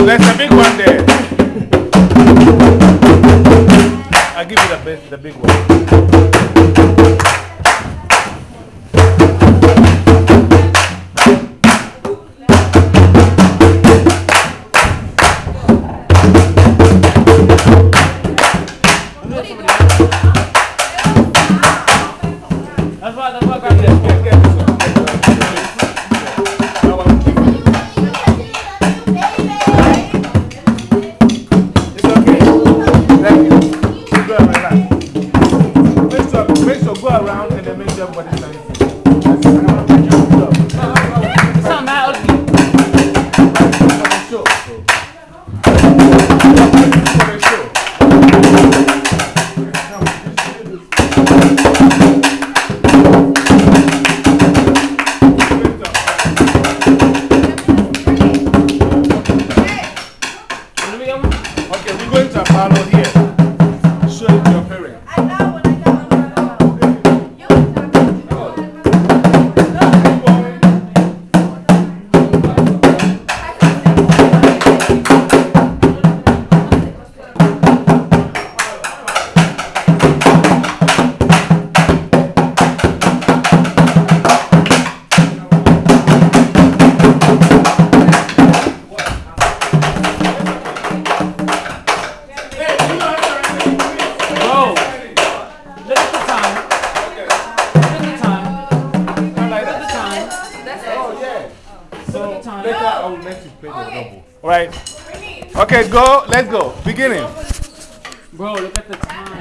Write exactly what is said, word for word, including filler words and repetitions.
there's a big one there. I'll give you the, best, the big one. That's why, that's why I got this. Get, get this one. It's okay. Thank you. Go and relax. Make sure, make sure go around and then make sure everybody's standing. That's it. It's not that ugly. Show. Show. Okay, we're going to Apollo here. Show it to your parents. I got one, I got one, I got one. You can talk to Later, I will let you play the double. Right? Okay, go. Let's go. Beginning. Bro, look at the time.